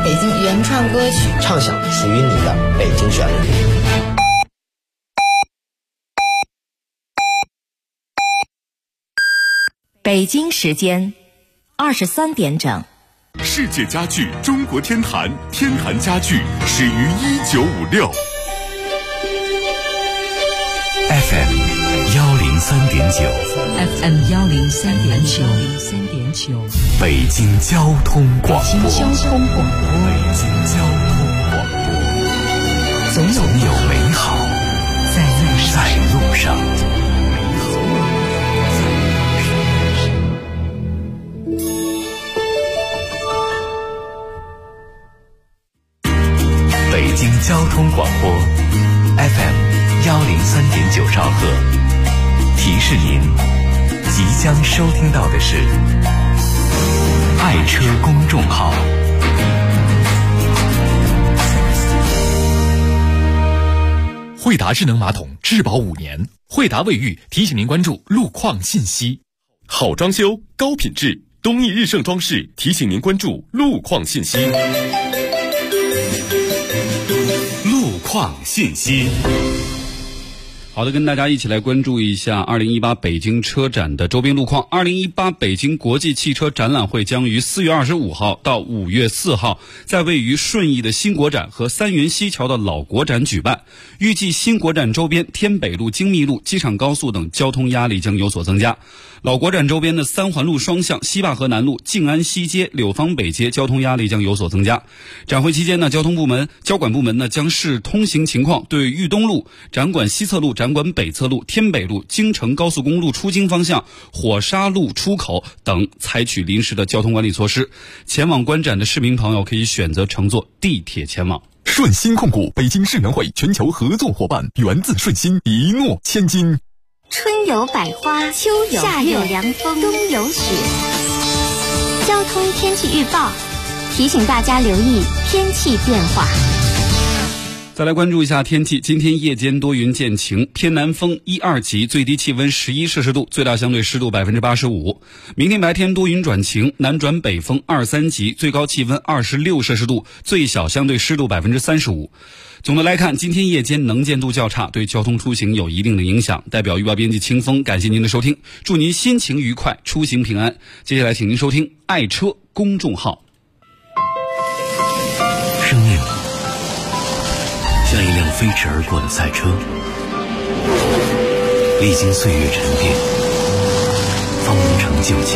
北京原创歌曲， 畅想属于你的北京旋律。 北京时间23点整。 世界家具中国天坛，天坛家具始于1956。 FM 103.9 FM 103.9 北京交通广播。 北京交通广播。 总有美好在路上。北京交通广播 FM 103.9兆赫，提示您即将收听到的是爱车公众号。 惠达智能马桶质保5年，惠达卫浴提醒您关注路况信息。 好装修高品质，东义日盛装饰提醒您关注路况信息。路况信息。 好的，跟大家一起来关注一下2018北京车展的周边路况。2018北京国际汽车展览会将于4月25号到5月4号在位于顺义的新国展和三元西桥的老国展举办。预计新国展周边天北路、精密路、机场高速等交通压力将有所增加。老国展周边的三环路双向、西坝河南路、静安西街、柳芳北街交通压力将有所增加。展会期间呢，交管部门呢将视通行情况，对豫东路、展馆西侧路、展馆北侧路、天北路、京承高速公路出京方向、火沙路出口等采取临时的交通管理措施。前往观展的市民朋友可以选择乘坐地铁前往。 顺心控股北京世能会全球合作伙伴，源自顺心，一诺千金。 春有百花，秋有夏有凉风，冬有雪。交通天气预报提醒大家留意天气变化。 再来关注一下天气，今天夜间多云见晴，偏南风1、2级，最低气温11摄氏度，最大相对湿度85%。明天白天多云转晴，南转北风2、3级，最高气温26摄氏度，最小相对湿度35%。总的来看，今天夜间能见度较差，对交通出行有一定的影响。代表预报编辑清风，感谢您的收听，祝您心情愉快，出行平安。接下来请您收听爱车公众号。 生命像一辆飞驰而过的赛车，历经岁月沉淀，方能成就经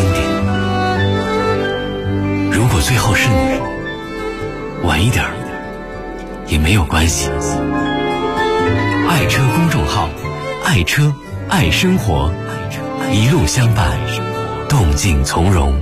典。如果最后是你，晚一点也没有关系。爱车公众号，爱车爱生活，一路相伴，动静从容。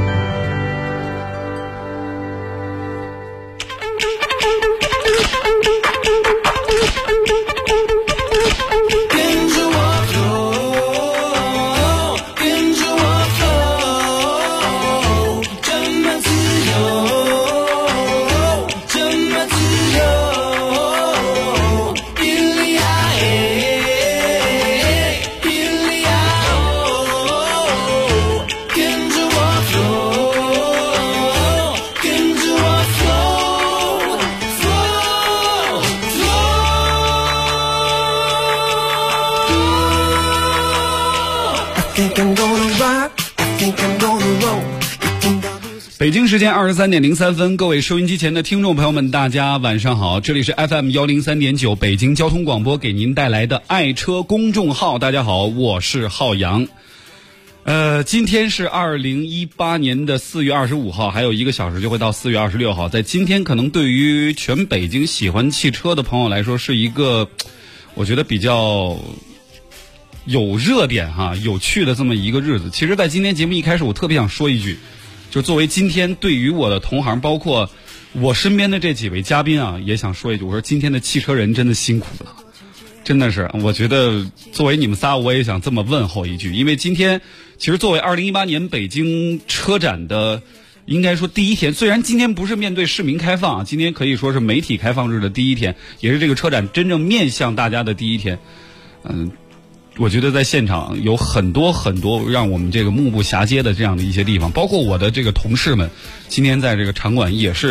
北京时间23点03分，各位收音机前的听众朋友们，大家晚上好，这里是 FM 103.9北京交通广播给您带来的爱车公众号。大家好，我是浩洋。今天是2018年的4月25号，还有1个小时就会到4月26号。在今天，可能对于全北京喜欢汽车的朋友来说，是一个我觉得比较有热点有趣的这么一个日子。其实在今天节目一开始，我特别想说一句，就作为今天对于我的同行，包括我身边的这几位嘉宾也想说一句，我说今天的汽车人真的辛苦了，真的是，我觉得作为你们仨，我也想这么问候一句，因为今天其实作为2018年北京车展的应该说第一天，虽然今天不是面对市民开放，今天可以说是媒体开放日的第一天，也是这个车展真正面向大家的第一天。我觉得在现场有很多让我们这个目不暇接的这样的一些地方，包括我的这个同事们，今天在这个场馆也是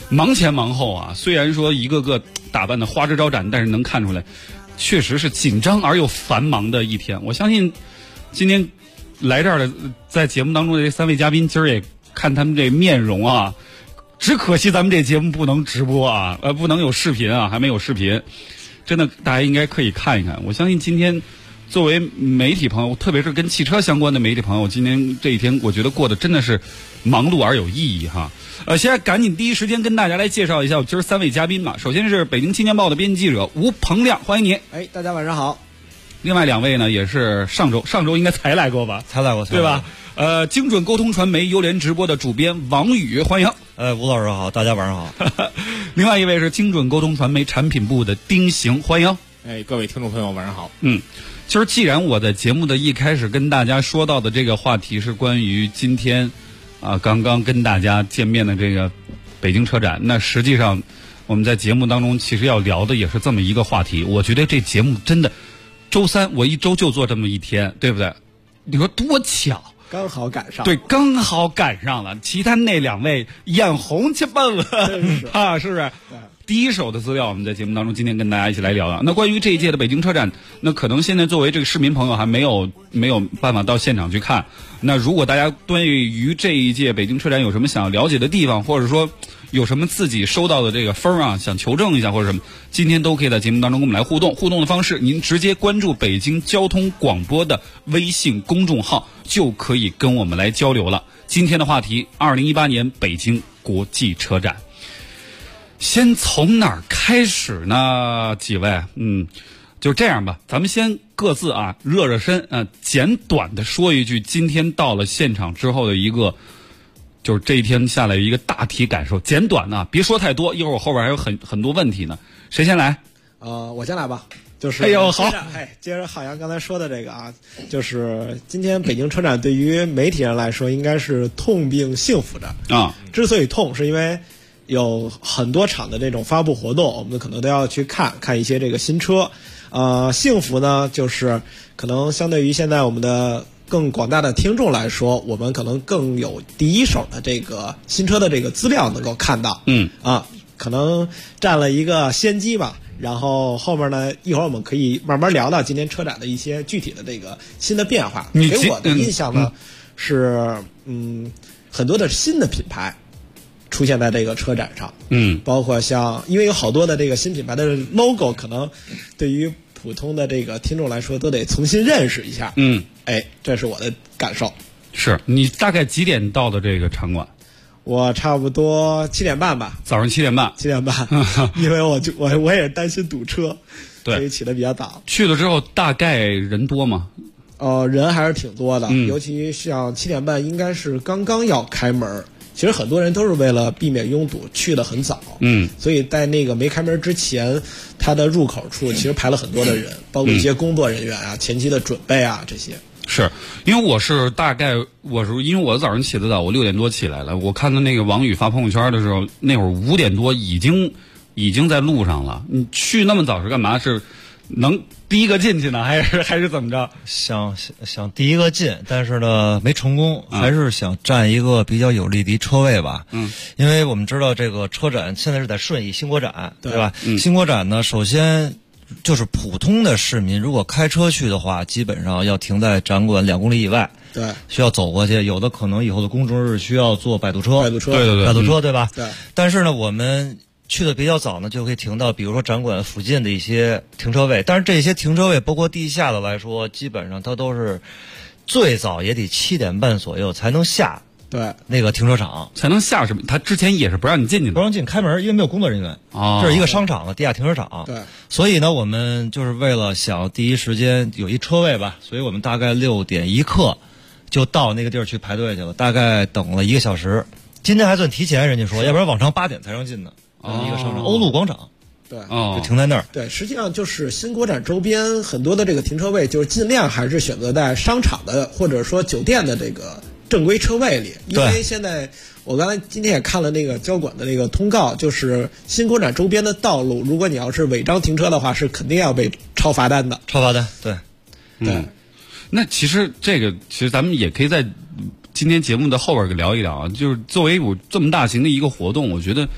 忙前忙后啊。虽然说一个个打扮的花枝招展，但是能看出来，确实是紧张而又繁忙的一天。我相信今天来这儿的在节目当中的这3位嘉宾，今儿也看他们这面容啊，只可惜咱们这节目不能直播啊，不能有视频啊，还没有视频。真的，大家应该可以看一看。我相信今天作为媒体朋友，特别是跟汽车相关的媒体朋友，今天这一天我觉得过得真的是忙碌而有意义哈。现在赶紧第一时间跟大家来介绍一下我今儿3位嘉宾吧。首先是北京青年报的编辑记者吴鹏亮，欢迎你。 大家晚上好。 另外2位呢，也是上周应该才来过吧？ 才来过， 对吧？精准沟通传媒优联直播的主编王宇，欢迎。 吴老师好，大家晚上好。 另外一位是精准沟通传媒产品部的丁行，欢迎。 各位听众朋友晚上好。 其实既然我在节目的一开始跟大家说到的这个话题是关于今天刚刚跟大家见面的这个北京车展，那实际上我们在节目当中其实要聊的也是这么一个话题。我觉得这节目真的周3我一周就做这么一天，对不对？你说多巧， 刚好赶上。 对，刚好赶上了。其他那2位眼红去奔了啊，是不是？第一手的资料我们在节目当中今天跟大家一起来聊聊。那关于这一届的北京车展，那可能现在作为这个市民朋友还没有办法到现场去看。那如果大家对于这一届北京车展有什么想要了解的地方，或者说有什么自己收到的这个分啊想求证一下或者什么，今天都可以在节目当中跟我们来互动。互动的方式，您直接关注北京交通广播的微信公众号就可以跟我们来交流了。今天的话题，2018年北京国际车展。先从哪儿开始呢？几位，就这样吧，咱们先各自热热身，简短的说一句今天到了现场之后的一个，就是这一天下来一个大体感受，简短呢，别说太多，一会儿我后边还有很多问题呢。谁先来？ 我先来吧。就是好， 接着浩洋刚才说的这个就是今天北京车展对于媒体人来说应该是痛并幸福着啊。之所以痛，是因为有很多场的这种发布活动，我们可能都要去看一些这个新车。幸福呢，就是可能相对于现在我们的更广大的听众来说，我们可能更有第一手的这个新车的这个资料能够看到。可能占了一个先机吧。然后后面呢，一会儿我们可以慢慢聊到今天车展的一些具体的这个新的变化。给我的印象呢，是很多的新的品牌出现在这个车展上，包括因为有好多的这个新品牌的 logo， 可能对于普通的这个听众来说都得重新认识一下。这是我的感受。 是你大概几点到的这个场馆？ 我差不多7点半吧。 早上7点半。 7点半，因为我也担心堵车， 对， 所以起得比较早。 去了之后大概人多吗？ 人还是挺多的，尤其像7点半应该是刚刚要开门。其实很多人都是为了避免拥堵去得很早，所以在那个没开门之前，它的入口处其实排了很多的人，包括一些工作人员前期的准备这些。 是因为因为我早上起得早，我6点多起来了。我看到那个王宇发朋友圈的时候，那会儿5点多已经在路上了。你去那么早是干嘛？是能第一个进去呢，还是怎么着？ 想第一个进，但是呢没成功，还是想占一个比较有利的车位吧。因为我们知道这个车展现在是在顺义新国展，对吧？新国展呢，首先就是普通的市民如果开车去的话，基本上要停在展馆2公里以外， 对， 需要走过去。有的可能以后的公众日需要坐摆渡车， 对， 摆渡车对吧？ 对。 但是呢，我们去的比较早呢，就可以停到比如说展馆附近的一些停车位。但是这些停车位包括地下的来说，基本上它都是最早也得7点半左右才能下。 对， 那个停车场才能下什么？他之前也是不让你进去的， 不让进开门，因为没有工作人员。这是一个商场的地下停车场。 对， 所以呢，我们就是为了想第一时间有一车位吧，所以我们大概6点一刻就到那个地儿去排队去了，大概等了1个小时。今天还算提前，人家说，要不然往常8点才让进呢。一个商场，欧陆广场。 对， 就停在那儿。 对，实际上就是新国展周边很多的这个停车位，就是尽量还是选择在商场的或者说酒店的这个正规车位里，因为现在我刚才今天也看了那个交管的那个通告，就是新国展周边的道路，如果你要是违章停车的话，是肯定要被抄罚单的。 抄罚单，对， 对。 那其实咱们也可以在今天节目的后边聊一聊啊，就是作为我这么大型的一个活动，我觉得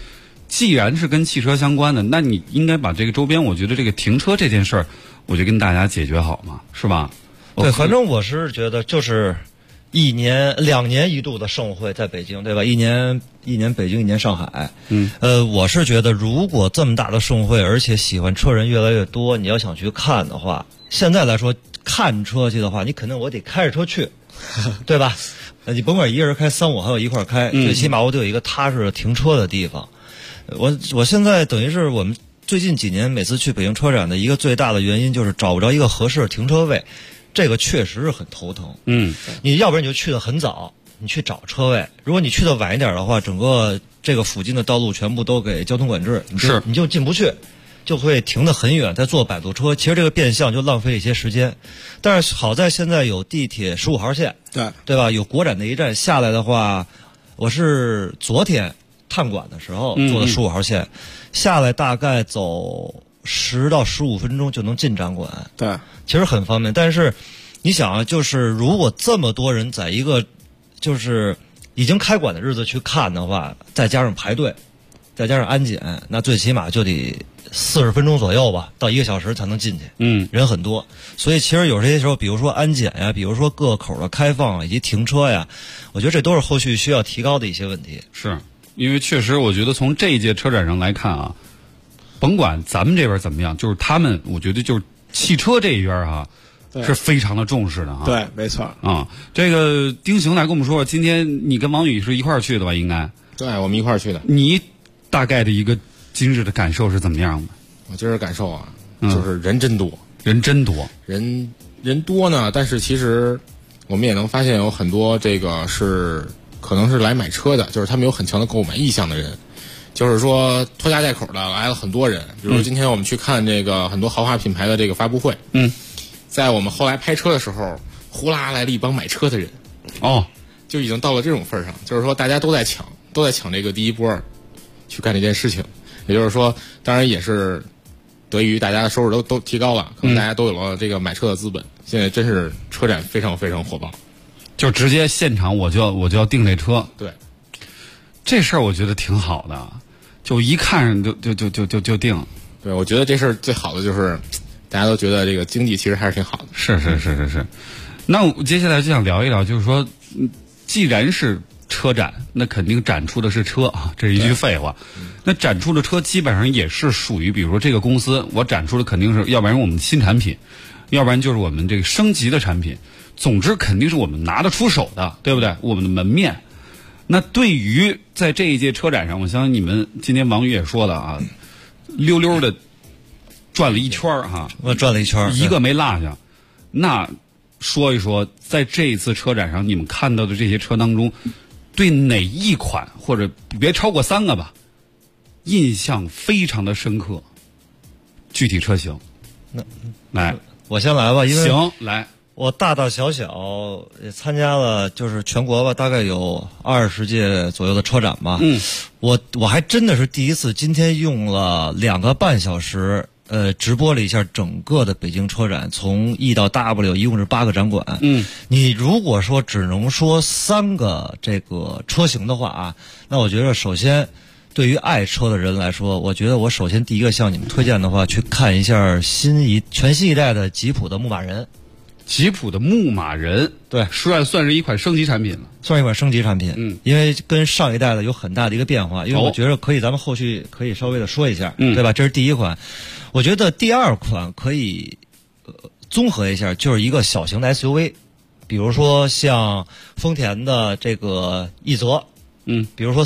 既然是跟汽车相关的，那你应该把这个周边，我觉得这个停车这件事儿，我就跟大家解决好嘛，是吧？ 对，反正我是觉得就是2年一度的盛会在北京，对吧？一年北京，一年上海。我是觉得如果这么大的盛会，而且喜欢车人越来越多，你要想去看的话，现在来说看车去的话，你肯定我得开着车去，对吧？你甭管一个人开3-5，还有一块开，最起码我得有一个踏实的停车的地方。我现在等于是我们最近几年每次去北京车展的一个最大的原因就是找不着一个合适的停车位，这个确实是很头疼。你要不然你就去的很早，你去找车位；如果你去的晚一点的话，整个这个附近的道路全部都给交通管制，你就进不去，就会停得很远，再坐摆渡车。其实这个变相就浪费一些时间。但是好在现在有地铁15号线，对吧？有国展那一站下来的话，我是昨天探馆的时候坐的15号线，下来大概走10到15分钟就能进展馆。 对， 其实很方便。但是你想啊，就是如果这么多人在一个就是已经开馆的日子去看的话，再加上排队，再加上安检，那最起码就得40分钟左右吧，到1个小时才能进去。人很多，所以其实有些时候，比如说安检呀，比如说各口的开放以及停车呀，我觉得这都是后续需要提高的一些问题。 是因为确实，我觉得从这一届车展上来看啊，甭管咱们这边怎么样，就是他们，我觉得就是汽车这一边啊，是非常的重视的哈。 对，没错啊。这个丁雄来跟我们说，今天你跟王宇是一块儿去的吧？应该。 对，我们一块儿去的。 你大概的一个今日的感受是怎么样的？ 我今儿感受啊，就是人真多， 人多呢。但是其实我们也能发现有很多这个是可能是来买车的，就是他们有很强的购买意向的人。就是说拖家带口的来了很多人，比如今天我们去看这个很多豪华品牌的这个发布会，在我们后来拍车的时候，呼啦来了一帮买车的人，就已经到了这种份上，就是说大家都在抢这个第一波去干这件事情。也就是说，当然也是得益于大家的收入都提高了，可能大家都有了这个买车的资本。现在真是车展非常非常火爆， 就直接现场我就要订这车。 对， 这事儿我觉得挺好的，就一看就定。 对，我觉得这事儿最好的就是大家都觉得这个经济其实还是挺好的。 是。那我接下来就想聊一聊，就是说，既然是车展，那肯定展出的是车啊，这是一句废话。那展出的车基本上也是属于，比如说这个公司，我展出的肯定是，要不然我们新产品，要不然就是我们这个升级的产品。总之肯定是我们拿得出手的，对不对？我们的门面。那对于在这一届车展上，我相信你们今天王宇也说了啊，溜溜的转了一圈哈， 我转了一圈， 一个没落下。那说一说，在这一次车展上，你们看到的这些车当中，对哪一款或者别超过3个吧，印象非常的深刻？具体车型，来， 我先来吧，因为行来。 我大大小小也参加了，就是全国吧，大概有20届左右的车展吧。我还真的是第一次，今天用了2个半小时，直播了一下整个的北京车展，从 E 到 W 一共是8个展馆。你如果说只能说3个这个车型的话啊，那我觉得首先对于爱车的人来说，我觉得我首先第一个向你们推荐的话，去看一下全新一代的吉普的牧马人。 吉普的牧马人， 对， 算是一款升级产品了， 算一款升级产品。因为跟上一代的有很大的一个变化，因为我觉得可以，咱们后续可以稍微的说一下，对吧？这是第一款，我觉得第2款可以综合一下，就是一个小型的 SUV， 比如说像丰田的这个奕泽，比如说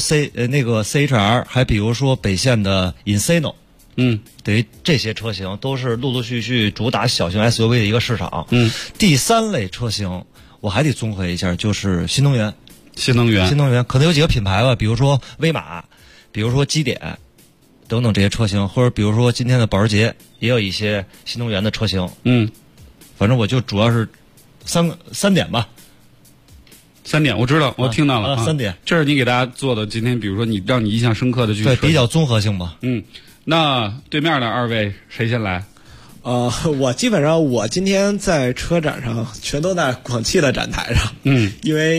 CHR， 还比如说北线的 Insano。等于这些车型都是陆陆续续主打小型 SUV 的一个市场。第3类车型我还得综合一下，就是新能源可能有几个品牌吧，比如说威马，比如说基点等等这些车型，或者比如说今天的保时捷也有一些新能源的车型。反正我就主要是三点吧。 3点我知道，我听到了。 3点， 这是你给大家做的。今天比如说让你印象深刻的， 对，比较综合性吧。 那对面的2位谁先来？ 我基本上我今天在车展上全都在广汽的展台上，因为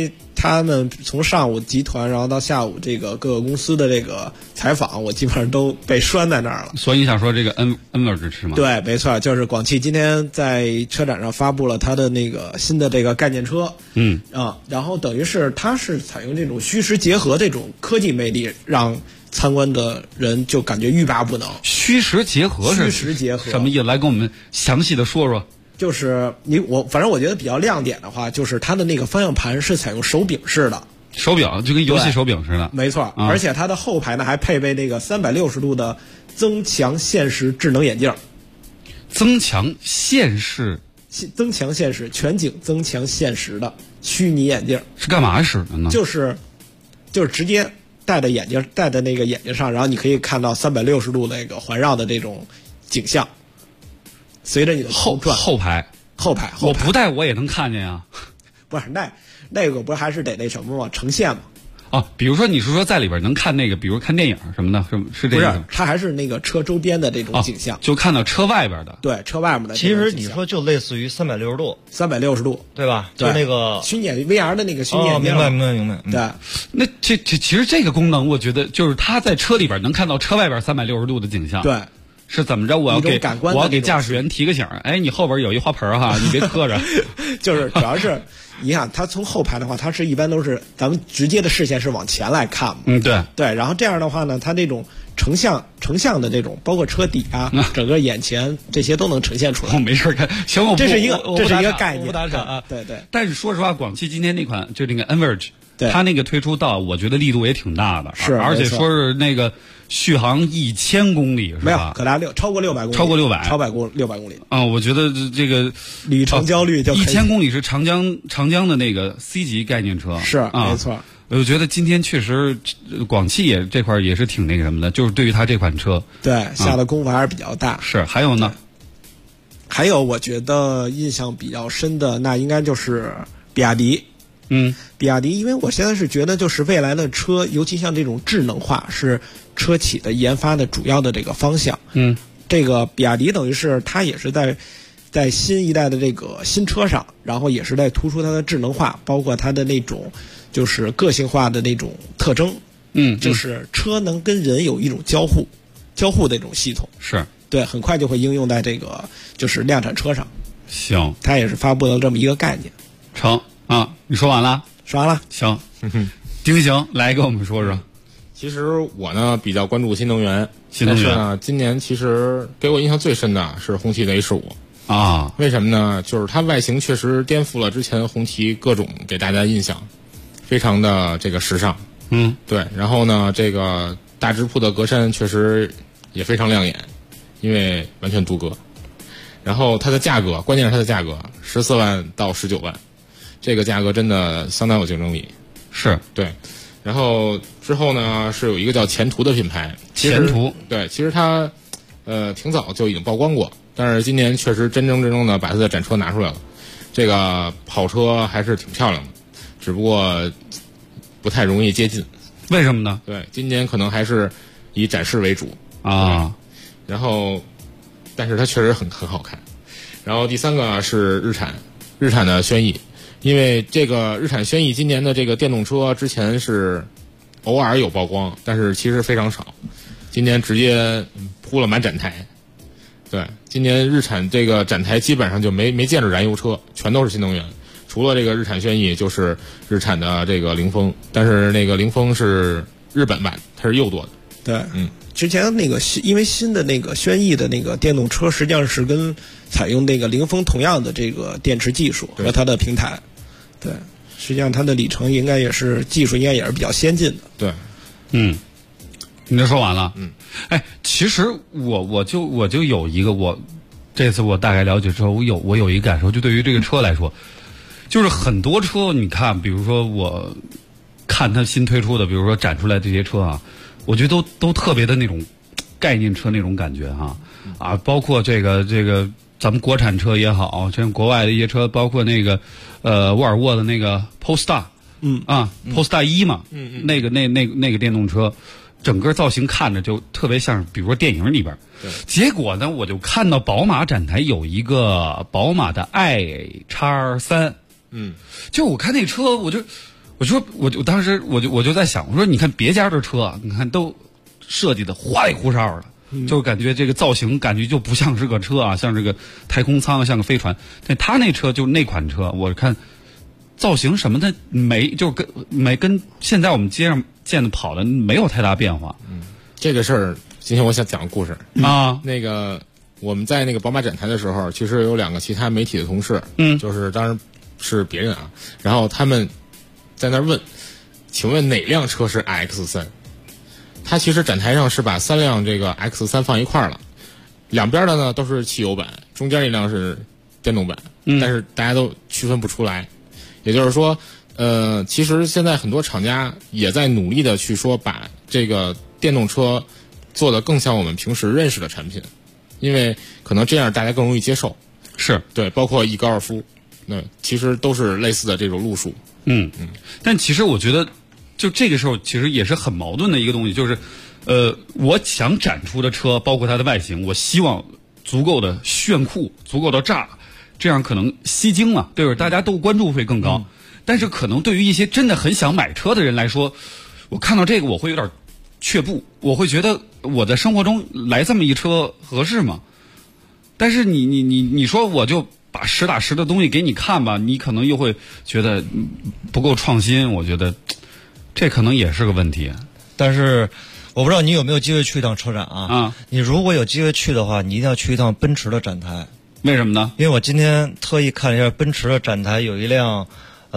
他们从上午集团，然后到下午这个各个公司的这个采访，我基本上都被拴在那儿了。 所以你想说这个 N-Verge 是吗？ 对，没错，就是广汽今天在车展上发布了它的那个新的这个概念车。然后等于是它是采用这种虚实结合这种科技魅力，让参观的人就感觉欲罢不能。 虚实结合是什么意思？来跟我们详细的说说。 就是反正我觉得比较亮点的话，就是它的那个方向盘是采用手柄式的， 手柄就跟游戏手柄似的。 没错，而且它的后排呢还配备那个360度的增强现实智能眼镜。 增强现实全景增强现实的虚拟眼镜是干嘛使的呢？ 就是直接戴在那个眼睛上，然后你可以看到360度那个环绕的这种景象，随着你的头转。 后排，我不戴我也能看见呀。 不是那个不是还是得那什么吗？呈现吗？ 比如说你是说在里边能看那个，比如看电影什么的，是这个？ 不是，它还是那个车周边的这种景象， 就看到车外边的。 对，车外面的。 其实你说就类似于360度，对吧？就那个虚拟 VR 的那个虚拟眼镜。 明白。 对， 那其实这个功能，我觉得就是它在车里边能看到车外边360度的景象。 对。 是怎么着？我要给驾驶员提个醒，哎，你后边有一花盆哈，你别磕着。 就是主要是，你看它从后排的话，它是一般都是咱们直接的视线是往前来看嘛。对。然后这样的话呢，它这种成像的这种，包括车底啊，整个眼前这些都能呈现出来。 没事看，行， 这是一个概念， 不打岔啊。 对。 但是说实话，广汽今天那款就那个 N-Verge， 它那个推出到，我觉得力度也挺大的， 是， 而且说是那个续航1000公里，是吧？ 没有，可达超过600公里， 超过600 公里。 我觉得这个里程焦虑就 1000公里是长江的那个 C 级概念车， 是没错。 我觉得今天确实广汽这块也是挺那个什么的，就是对于它这款车， 对下的功夫还是比较大。 是，还有呢？ 还有我觉得印象比较深的，那应该就是比亚迪。比亚迪，因为我现在是觉得，就是未来的车，尤其像这种智能化，是车企的研发的主要的这个方向。这个比亚迪等于是它也是在新一代的这个新车上，然后也是在突出它的智能化，包括它的那种就是个性化的那种特征。就是车能跟人有一种交互的这种系统。 是对，很快就会应用在这个就是量产车上。 行， 它也是发布了这么一个概念。 成。你说完了？ 说完了。 行，丁行来跟我们说说。 其实我呢比较关注新能源，但是呢，今年其实给我印象最深的是红旗的 H5 啊。 为什么呢？就是它外形确实颠覆了之前红旗各种给大家的印象，非常的这个时尚。对。然后呢，这个大直瀑的格栅确实也非常亮眼，因为完全镀铬。然后它的价格，关键是它的价格14万到19万。这个价格真的相当有竞争力， 是对。然后之后呢，是有一个叫前途的品牌， 前途对，其实它挺早就已经曝光过，但是今年确实真正的把它的展车拿出来了。这个跑车还是挺漂亮的，只不过不太容易接近。 为什么呢？ 对，今年可能还是以展示为主啊。 然后，但是它确实很好看。然后第三个是日产的轩逸。因为这个日产轩逸今年的这个电动车之前是偶尔有曝光，但是其实非常少。今年直接铺了满展台。对，今年日产这个展台基本上就没见着燃油车，全都是新能源。除了这个日产轩逸，就是日产的这个凌风，但是那个凌风是日本版，它是右舵的。 对，之前那个因为新的那个轩逸的那个电动车，实际上是跟采用那个凌风同样的这个电池技术和它的平台。对，实际上它的里程应该也是技术应该也是比较先进的。 对， 你就说完了。其实我就有一个，这次我大概了解之后，我有一个感受，就对于这个车来说，就是很多车，你看，比如说我看它新推出的，比如说展出来这些车啊，我觉得都特别的那种概念车那种感觉包括这个咱们国产车也好，像国外的一些车，包括那个沃尔沃的那个 Polestar， Polestar 1嘛，那个电动车，整个造型看着就特别像，比如说电影里边。结果呢，我就看到宝马展台有一个宝马的 iX3，就我看那车， 我当时我就在想，我说你看别家的车，你看都设计的花里胡哨的，就感觉这个造型感觉就不像是个车啊，像这个太空舱，像个飞船。但他那车就那款车，我看造型什么的跟现在我们街上见的跑的没有太大变化。 这个事儿，今天我想讲个故事啊。 那个我们在那个宝马展台的时候，其实有2个其他媒体的同事，就是当然是别人啊，然后他们在那儿问，请问哪辆车是 iX3？ 他其实展台上是把3辆这个 X3 放一块儿了，两边的呢都是汽油版，中间一辆是电动版，但是大家都区分不出来。也就是说，其实现在很多厂家也在努力的去说把这个电动车做得更像我们平时认识的产品，因为可能这样大家更容易接受。 是对， 包括高尔夫，那其实都是类似的这种路数。 但其实我觉得，就这个时候其实也是很矛盾的一个东西，就是，我想展出的车，包括它的外形，我希望足够的炫酷，足够的炸，这样可能吸睛了，对吧？大家都关注会更高。但是可能对于一些真的很想买车的人来说，我看到这个我会有点却步，我会觉得我在生活中来这么一车合适吗？但是你说我就把实打实的东西给你看吧，你可能又会觉得不够创新，我觉得这可能也是个问题。 但是我不知道你有没有机会去一趟车展啊？你如果有机会去的话，你一定要去一趟奔驰的展台。 为什么呢？ 因为我今天特意看了一下奔驰的展台，有一辆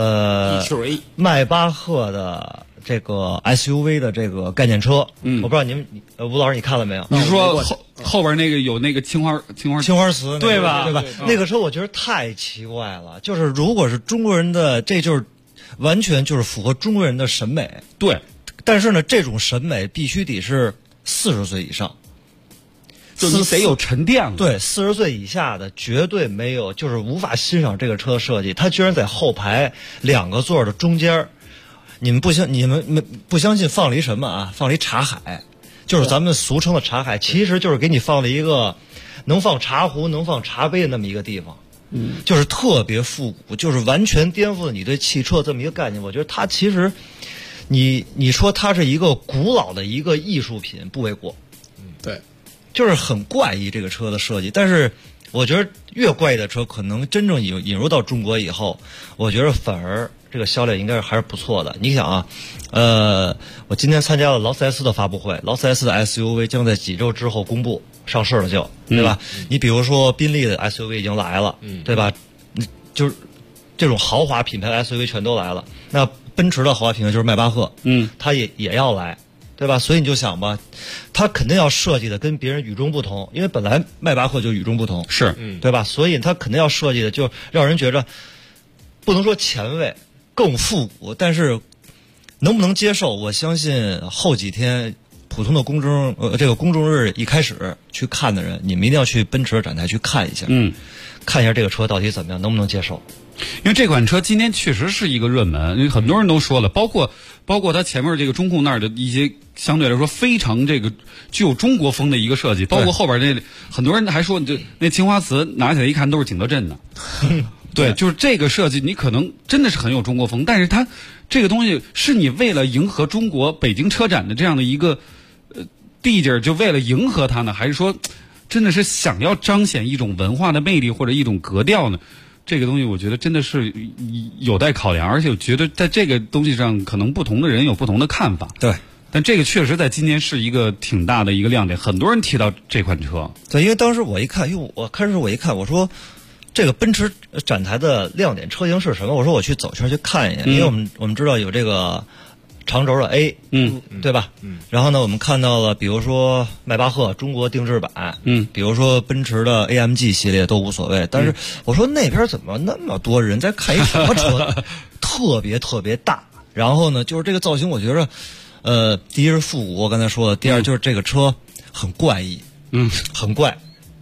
EQA 迈巴赫的这个 SUV 的这个概念车。我不知道你们吴老师你看了没有？ 你说后边那个有那个青花瓷， 对吧？ 对吧？那个车我觉得太奇怪了，就是如果是中国人的，这就是完全就是符合中国人的审美。 对， 但是呢，这种审美必须得是40岁以上。 就你得有沉淀了。 对，40岁以下的绝对没有，就是无法欣赏这个车的设计。它居然在后排2个座的中间，你们不相信放了一什么啊？放了一茶海，就是咱们俗称的茶海，其实就是给你放了一个能放茶壶、能放茶杯的那么一个地方。就是特别复古，就是完全颠覆了你对汽车这么一个概念。我觉得它其实，你说它是一个古老的一个艺术品不为过。 对。 就是很怪异这个车的设计，但是我觉得越怪异的车，可能真正引入到中国以后，我觉得反而这个销量应该还是不错的。你想啊，我今天参加了劳斯莱斯的发布会，劳斯莱斯的 SUV 将在几周之后公布上市了就，对吧？你比如说宾利的 SUV 已经来了，对吧？就是这种豪华品牌的 SUV 全都来了。那奔驰的豪华品牌就是迈巴赫，它也要来。对吧？所以你就想吧，它肯定要设计的跟别人与众不同，因为本来迈巴赫就与众不同， 是， 对吧？所以它肯定要设计的就让人觉着不能说前卫，更复古，但是能不能接受？我相信后几天普通的公众日一开始去看的人，你们一定要去奔驰的展台去看一下，看一下这个车到底怎么样，能不能接受？ 因为这款车今天确实是一个热门，因为很多人都说了，包括它前面这个中控那儿的一些相对来说非常这个具有中国风的一个设计，包括后边那很多人还说，就那青花瓷拿起来一看都是景德镇的，对，就是这个设计你可能真的是很有中国风，但是它这个东西是你为了迎合中国北京车展的这样的一个地界儿，就为了迎合它呢，还是说真的是想要彰显一种文化的魅力或者一种格调呢？这个东西我觉得真的是有待考量，而且我觉得在这个东西上可能不同的人有不同的看法。 对， 但这个确实在今年是一个挺大的一个亮点，很多人提到这款车。 对，因为当时我一看，我说这个奔驰展台的亮点车型是什么？我说我去走圈去看一眼，因为我们知道有这个长轴的 A， 对吧？然后呢，我们看到了，比如说迈巴赫中国定制版，比如说奔驰的 AMG 系列都无所谓。但是我说那边怎么那么多人在看一什么车，特别特别大。然后呢，就是这个造型，我觉着，第一是复古，我刚才说的；第二就是这个车很怪异，很怪。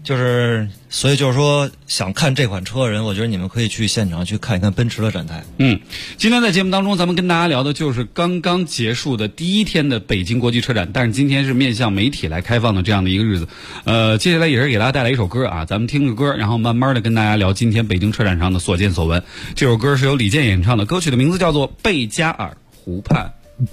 所以就是说，想看这款车的人，我觉得你们可以去现场去看一看奔驰的展台。 今天在节目当中，咱们跟大家聊的就是刚刚结束的第一天的北京国际车展，但是今天是面向媒体来开放的这样的一个日子。接下来也是给大家带来一首歌啊，咱们听个歌，然后慢慢的跟大家聊今天北京车展上的所见所闻。这首歌是由李健演唱的，歌曲的名字叫做《贝加尔湖畔》。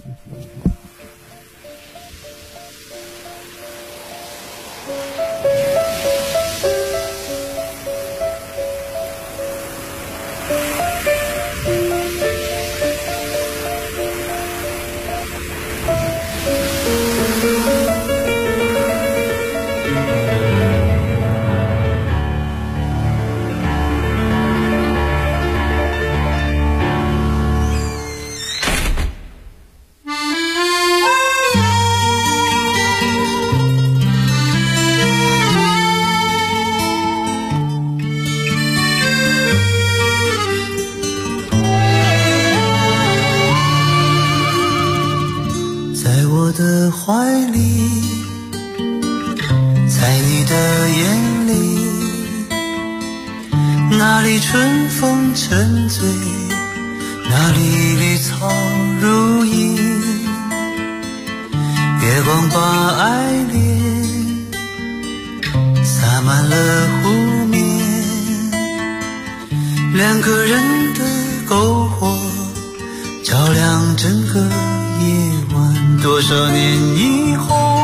春风沉醉，那里绿草如茵，月光把爱恋洒满了湖面，两个人的篝火照亮整个夜晚。多少年以后，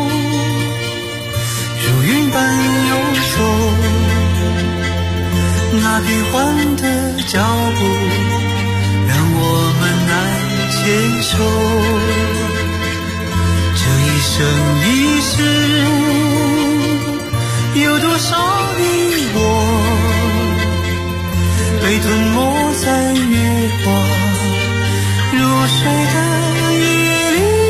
如云般游走，那变幻的脚步让我们难牵手。这一生一世，有多少你我被吞没在月光如水的夜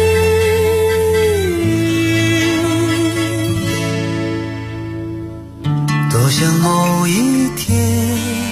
里，多想某一天。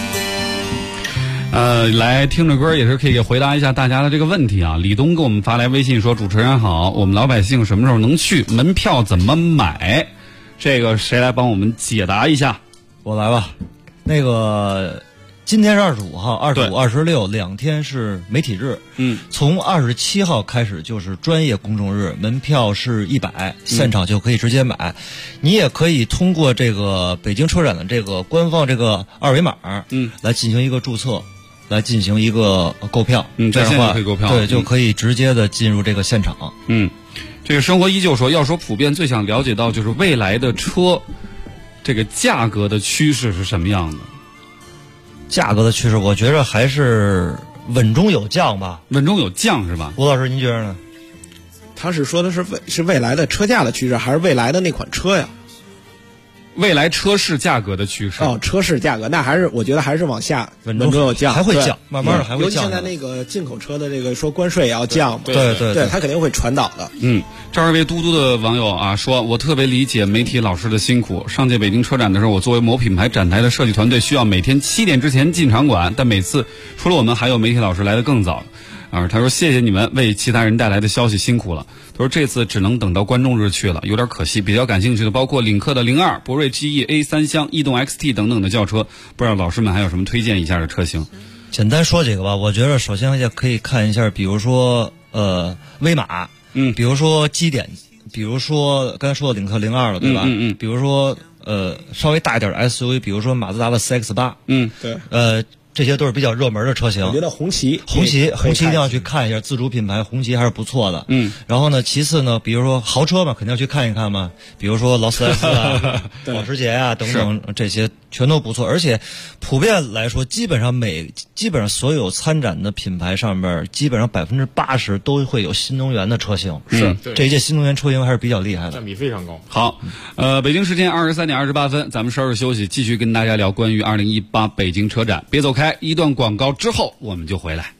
来听着歌也是可以回答一下大家的这个问题啊。李东给我们发来微信说，主持人好，我们老百姓什么时候能去？门票怎么买？这个谁来帮我们解答一下？ 我来吧。那个今天是25号，25、26两天是媒体日。从27号开始就是专业公众日，门票是100，现场就可以直接买。你也可以通过这个北京车展的这个官方这个二维码，来进行一个注册，来进行一个购票。 这样的话可以购票， 对，就可以直接的进入这个现场。 这个生活依旧说，要说普遍最想了解到就是未来的车这个价格的趋势是什么样的？ 价格的趋势，我觉着还是稳中有降吧。 稳中有降是吧？ 吴老师，您觉得呢？ 他是说的是未来的车价的趋势，还是未来的那款车呀？ 未来车市价格的趋势。 车市价格，那还是我觉得还是往下稳中有降， 还会降，慢慢的还会降。 尤其现在那个进口车的这个说关税也要降嘛， 对， 它肯定会传导的。 这儿一位嘟嘟的网友啊说，我特别理解媒体老师的辛苦。上届北京车展的时候，我作为某品牌展台的设计团队，需要每天7点之前进场馆，但每次除了我们，还有媒体老师来得更早。他说谢谢你们为其他人带来的消息，辛苦了。他说这次只能等到观众日去了，有点可惜。比较感兴趣的包括领克的02、博瑞 GE A3 厢、逸动 XT 等等的轿车，不知道老师们还有什么推荐一下的车型？ 简单说几个吧。我觉得首先也可以看一下，比如说威马，比如说基点，比如说刚才说的领克02了，对吧？比如说稍微大一点的 SUV， 比如说马自达的 CX-8， 对， 这些都是比较热门的车型。 我觉得红旗一定要去看一下，自主品牌红旗还是不错的。然后呢，其次呢，比如说豪车嘛，肯定要去看一看嘛，比如说劳斯莱斯啊、保时捷啊等等，这些全都不错。而且普遍来说，基本上所有参展的品牌上面，基本上80%都会有新能源的车型。这一届新能源车型还是比较厉害的， 占比非常高。 好，北京时间23点28分，咱们稍事休息，继续跟大家聊关于2018北京车展。别走开。一段广告之后我们就回来。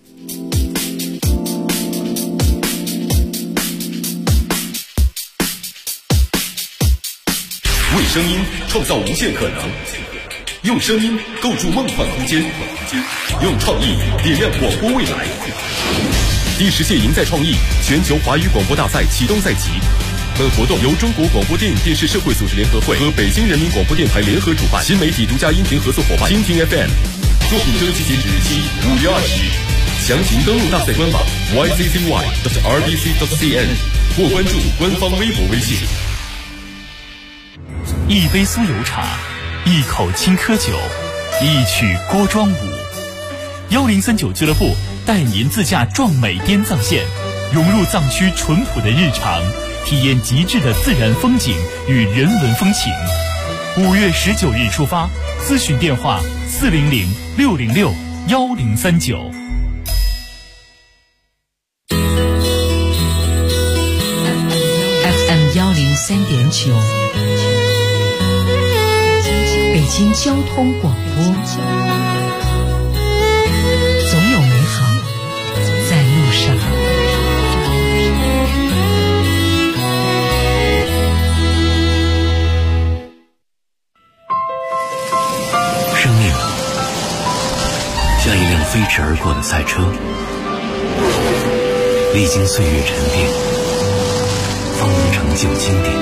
为声音创造无限可能，用声音构筑梦幻空间，用创意点亮广播未来。第10届赢在创意全球华语广播大赛启动赛期本活动由中国广播电影电视社会组织联合会和北京人民广播电台联合主办，新媒体独家音频合作伙伴蜻蜓 FM。作品征集截止日期5月20日，详情登录大赛官网 yccy.rbc.cn 或关注官方微博微信。 一杯酥油茶，一口青稞酒，一曲锅庄舞。1039俱乐部带您自驾壮美滇藏线，融入藏区淳朴的日常，体验极致的自然风景与人文风情。5月19日出发，咨询电话400-606-1039。 FM 103.9，北京交通广播，总有美好在路上。 生命像一辆飞驰而过的赛车，历经岁月沉淀，方能成就经典。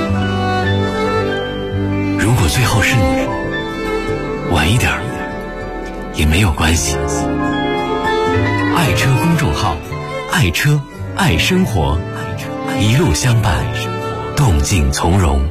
如果最后是你，晚一点也没有关系。爱车公众号，爱车爱生活，一路相伴，动静从容。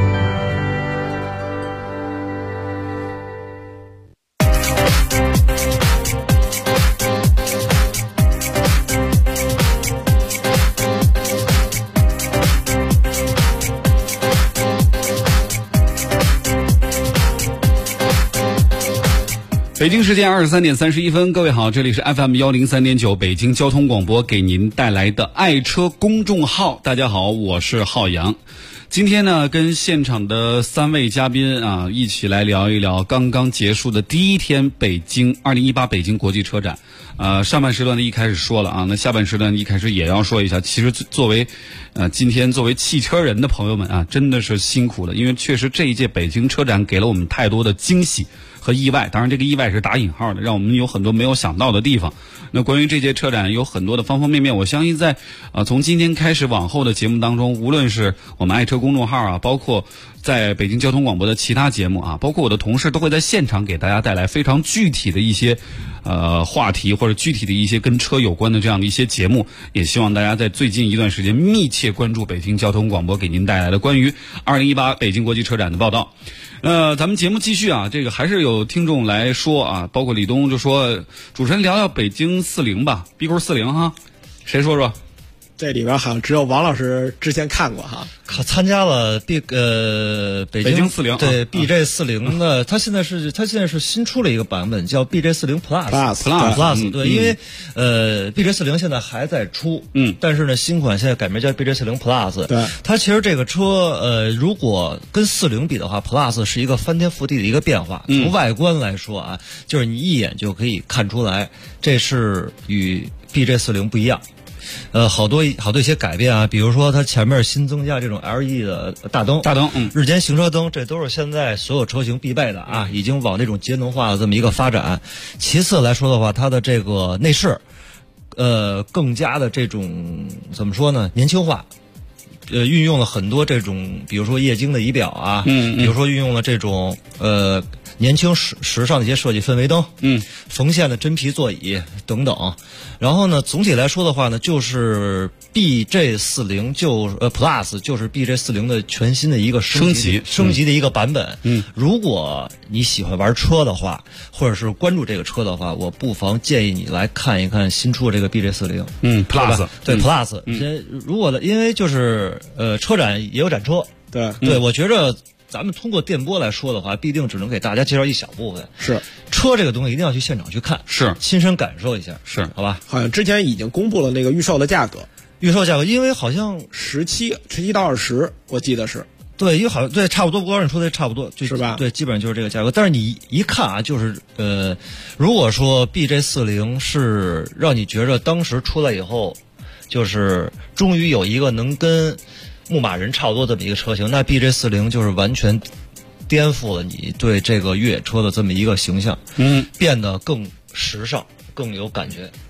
北京时间23点31分，各位好，这里是 FM 103.9北京交通广播给您带来的爱车公众号。大家好，我是浩洋。今天呢，跟现场的3位嘉宾啊，一起来聊一聊刚刚结束的第一天2018北京国际车展。上半时段呢一开始说了啊，那下半时段一开始也要说一下。其实今天作为汽车人的朋友们啊，真的是辛苦了，因为确实这一届北京车展给了我们太多的惊喜和意外，当然这个意外是打引号的，让我们有很多没有想到的地方。那关于这届车展有很多的方方面面，我相信在从今天开始往后的节目当中，无论是我们爱车公众号啊，包括在北京交通广播的其他节目啊，包括我的同事都会在现场给大家带来非常具体的一些话题，或者具体的一些跟车有关的这样的一些节目。也希望大家在最近一段时间密切关注北京交通广播给您带来的关于2018北京国际车展的报道。咱们节目继续啊，这个还是有听众来说啊，包括李东就说，主持人聊聊北京40吧，B40哈，谁说说？ 这里边好像只有王老师之前看过哈， 参加了北京 40 对 BJ40 的，他现在是新出了一个版本叫 BJ40 Plus 对，因为BJ40 现在还在出，但是呢新款现在改名叫 BJ40 Plus。 对， 它其实这个车如果跟40比的话 ，Plus 是一个翻天覆地的一个变化。从外观来说啊，就是你一眼就可以看出来，这是与 BJ40 不一样。好多一些改变啊，比如说它前面新增加这种 LED 的大灯，日间行车灯，这都是现在所有车型必备的啊，已经往这种节能化的这么一个发展。其次来说的话，它的这个内饰，更加的这种怎么说呢，年轻化。运用了很多这种，比如说液晶的仪表啊，比如说运用了这种年轻时尚的一些设计，氛围灯，缝线的真皮座椅等等。然后呢，总体来说的话呢，就是 BJ40 Plus 就是 BJ40 的全新的一个升级的一个版本。如果你喜欢玩车的话，或者是关注这个车的话，我不妨建议你来看一看新出的这个 BJ40。 Plus 对 Plus。如果因为就是车展也有展车，对，我觉着。咱们通过电波来说的话，必定只能给大家介绍一小部分。 是车这个东西一定要去现场去看， 是亲身感受一下， 是好吧？ 好像之前已经公布了那个预售的价格， 因为好像 17到20，我记得是。 对，因为好像对差不多，不光你说的差不多， 是吧？ 对，基本上就是这个价格。但是你一看啊，就是如果说 BJ40 是让你觉着当时出来以后，就是终于有一个能跟牧马人差不多这么一个车型，那 BJ40 就是完全颠覆了你对这个越野车的这么一个形象，变得更时尚，更有感觉。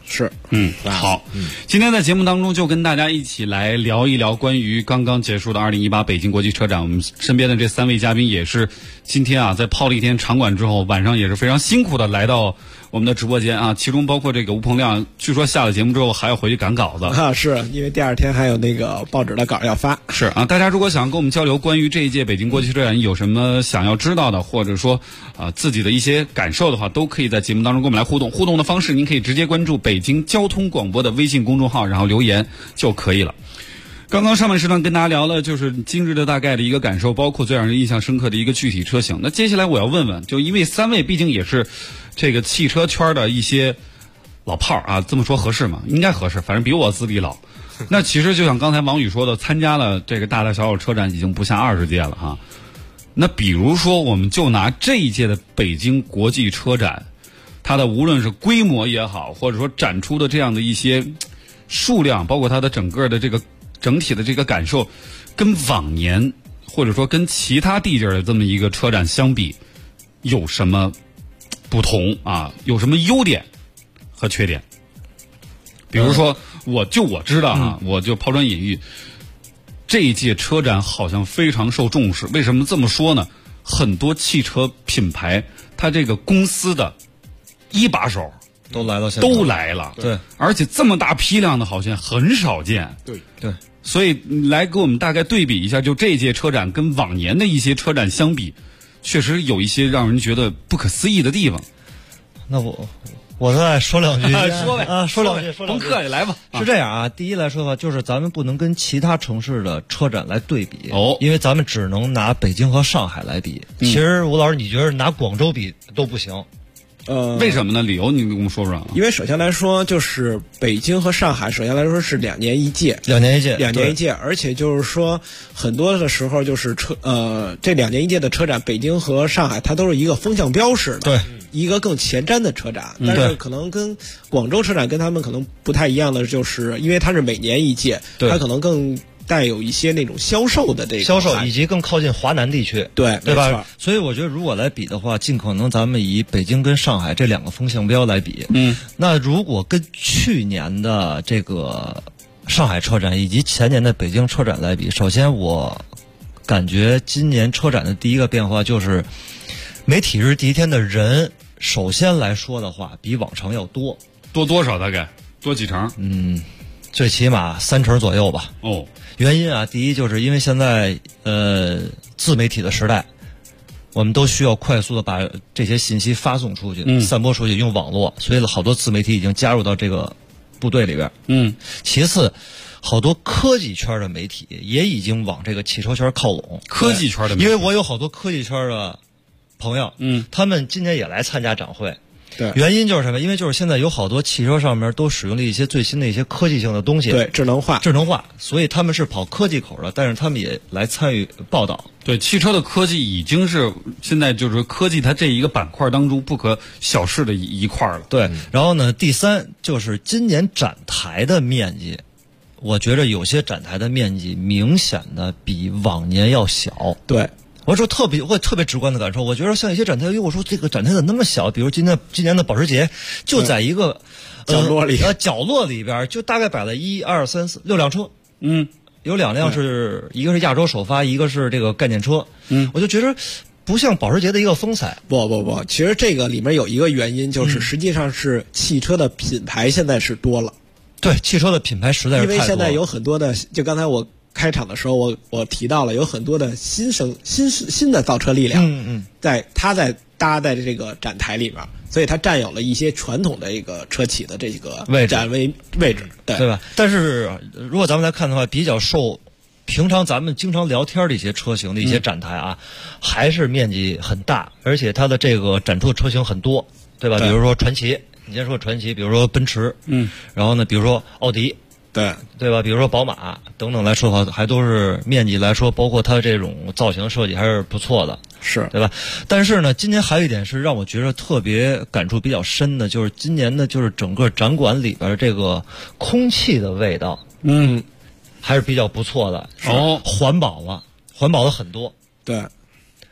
是， 好，今天在节目当中就跟大家一起来聊一聊关于刚刚结束的2018北京国际车展。我们身边的这3位嘉宾也是今天啊，在泡了一天场馆之后，晚上也是非常辛苦的来到我们的直播间啊，其中包括这个吴鹏亮，据说下了节目之后还要回去赶稿子啊，是因为第2天还有那个报纸的稿要发。 是啊，大家如果想跟我们交流关于这一届北京国际车展有什么想要知道的，或者说自己的一些感受的话，都可以在节目当中跟我们来互动。互动的方式，您可以直接关注北京交通广播的微信公众号，然后留言就可以了。刚刚上半时段跟大家聊了就是今日的大概的一个感受，包括最让人印象深刻的一个具体车型。那接下来我要问问，就因为3位毕竟也是这个汽车圈的一些老炮儿啊，这么说合适吗？应该合适，反正比我资历老。那其实就像刚才王宇说的，参加了这个大大小小车展已经不下20届了哈。那比如说我们就拿这一届的北京国际车展，它的无论是规模也好，或者说展出的这样的一些数量，包括它的整个的这个整体的这个感受，跟往年或者说跟其他地界的这么一个车展相比，有什么不同啊？有什么优点和缺点？比如说，我知道啊，我就抛砖引玉，这一届车展好像非常受重视。为什么这么说呢？很多汽车品牌，它这个公司的一把手都来了， 对，而且这么大批量的好像很少见。 对， 所以来给我们大概对比一下，就这届车展跟往年的一些车展相比，确实有一些让人觉得不可思议的地方。 那我再说两句， 说呗啊，说两句， 甭客气，来吧。 是这样啊，第一来说的话，就是咱们不能跟其他城市的车展来对比哦， 因为咱们只能拿北京和上海来比。其实吴老师，你觉得拿广州比都不行？ 为什么呢？理由你跟我们说说啊。 因为首先来说，就是北京和上海，首先来说是2年一届，而且就是说，很多的时候就是这2年一届的车展，北京和上海它都是一个风向标式的， 对， 一个更前瞻的车展。但是可能跟广州车展跟他们可能不太一样的，就是因为它是每年一届，它可能更带有一些那种销售的这个销售，以及更靠近华南地区，对吧？所以我觉得如果来比的话，尽可能咱们以北京跟上海这2个风向标来比。那如果跟去年的这个上海车展以及前年的北京车展来比，首先我感觉今年车展的第一个变化就是媒体日第一天的人，首先来说的话比往常要多多少？大概多几成？ 最起码3成左右吧。 哦。 原因啊，第一就是因为现在自媒体的时代，我们都需要快速的把这些信息发送出去，散播出去，用网络，所以好多自媒体已经加入到这个部队里边。其次，好多科技圈的媒体也已经往这个汽车圈靠拢。 科技圈的媒体， 因为我有好多科技圈的朋友，他们今年也来参加展会。 对， 原因就是什么？因为就是现在有好多汽车上面都使用了一些最新的一些科技性的东西， 对，智能化， 所以他们是跑科技口的，但是他们也来参与报道。 对，汽车的科技已经是现在就是说科技它这一个板块当中不可小视的一块了。 对，然后呢，第三就是今年展台的面积，我觉着有些展台的面积明显的比往年要小。 对。 我说特别直观的感受，我觉得像一些展台，我说这个展台怎么那么小？比如今年的保时捷就在一个角落里边，就大概摆了1、2、3、4、6辆车，有2辆是一个是亚洲首发，一个是这个概念车，我就觉得不像保时捷的一个风采。 不，其实这个里面有一个原因，就是实际上是汽车的品牌现在是多了。 对，汽车的品牌实在是太多了。 因为现在有很多的，就刚才我开场的时候我提到了有很多的新的造车力量，它在搭在这个展台里面，所以它占有了一些传统的一个车企的这个展位置， 对吧？但是如果咱们来看的话，比较受平常咱们经常聊天的一些车型的一些展台啊，还是面积很大，而且它的这个展出的车型很多，对吧？比如说传祺，你先说传祺，比如说奔驰，然后呢，比如说奥迪。对吧？比如说宝马等等来说的话，还都是面积来说，包括它这种造型设计还是不错的， 是对吧？但是呢，今年还有一点是让我觉得特别感触比较深的，就是今年的就是整个展馆里边这个空气的味道，还是比较不错的。环保了很多。 对。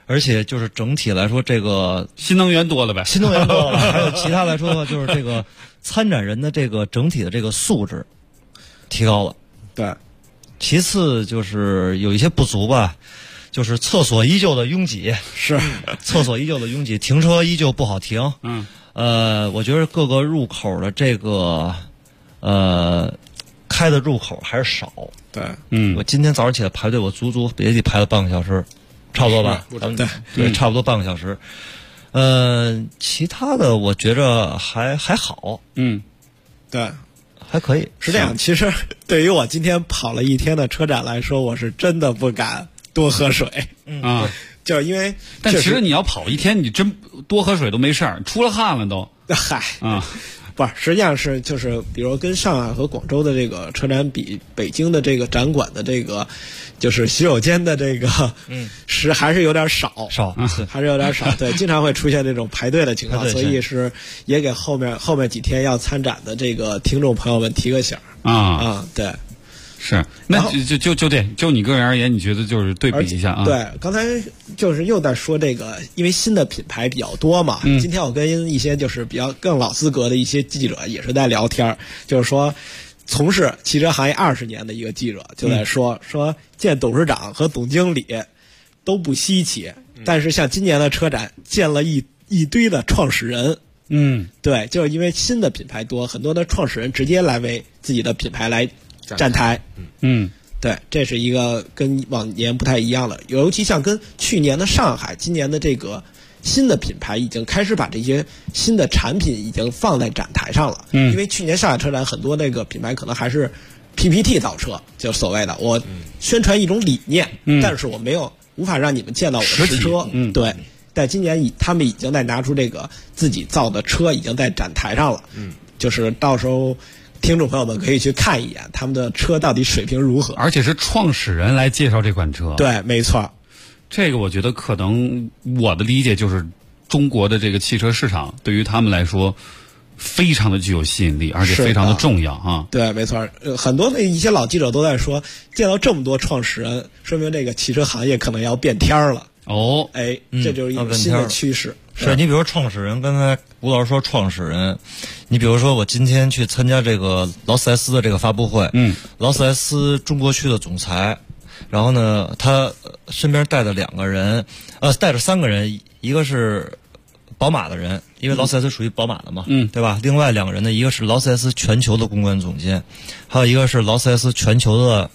而且就是整体来说，这个新能源多了呗， 新能源多了，还有其他来说的话，就是这个参展人的这个整体的这个素质提高了。 对， 其次就是有一些不足吧，就是厕所依旧的拥挤， 是厕所依旧的拥挤，停车依旧不好停。我觉得各个入口的这个开的入口还是少。 对， 我今天早上起来排队，我足足也得排了半个小时，差不多吧？对，差不多半个小时。其他的我觉着还好。 对， 还可以。 是这样，其实对于我今天跑了一天的车展来说，我是真的不敢多喝水。就是因为， 但其实你要跑一天，你真多喝水都没事儿，出了汗了都。 嗨，不是，实际上是就是，比如跟上海和广州的这个车展比，北京的这个展馆的这个就是洗手间的这个还是有点少，还是有点少。对，经常会出现这种排队的情况，所以是也给后面几天要参展的这个听众朋友们提个醒对。 是，那就你个人而言，你觉得就是对比一下啊？ 对，刚才就是又在说这个，因为新的品牌比较多嘛。今天我跟一些就是比较更老资格的一些记者也是在聊天，就是说从事汽车行业20年的一个记者就在说见董事长和总经理都不稀奇，但是像今年的车展见了一堆的创始人。对，就是因为新的品牌多，很多的创始人直接来为自己的品牌来站台。对，这是一个跟往年不太一样的，尤其像跟去年的上海，今年的这个新的品牌已经开始把这些新的产品已经放在展台上了。因为去年上海车展很多那个品牌可能还是 PPT 造车，就所谓的我宣传一种理念，但是我无法让你们见到我的实车。对。在今年他们已经在拿出这个自己造的车，已经在展台上了。就是到时候听众朋友们可以去看一眼他们的车到底水平如何， 而且是创始人来介绍这款车。 对，没错。 这个我觉得可能我的理解就是中国的这个汽车市场对于他们来说非常的具有吸引力，而且非常的重要啊。 对，没错。很多的一些老记者都在说，见到这么多创始人，说明这个汽车行业可能要变天了。这就是一个新的趋势。 是你比如说创始人，刚才吴老师说创始人，你比如说我今天去参加这个劳斯莱斯的这个发布会，劳斯莱斯中国区的总裁，然后呢，他身边带着2个人，带着3个人，一个是宝马的人，因为劳斯莱斯属于宝马的嘛，对吧？另外2个人呢，一个是劳斯莱斯全球的公关总监，还有一个是劳斯莱斯全球的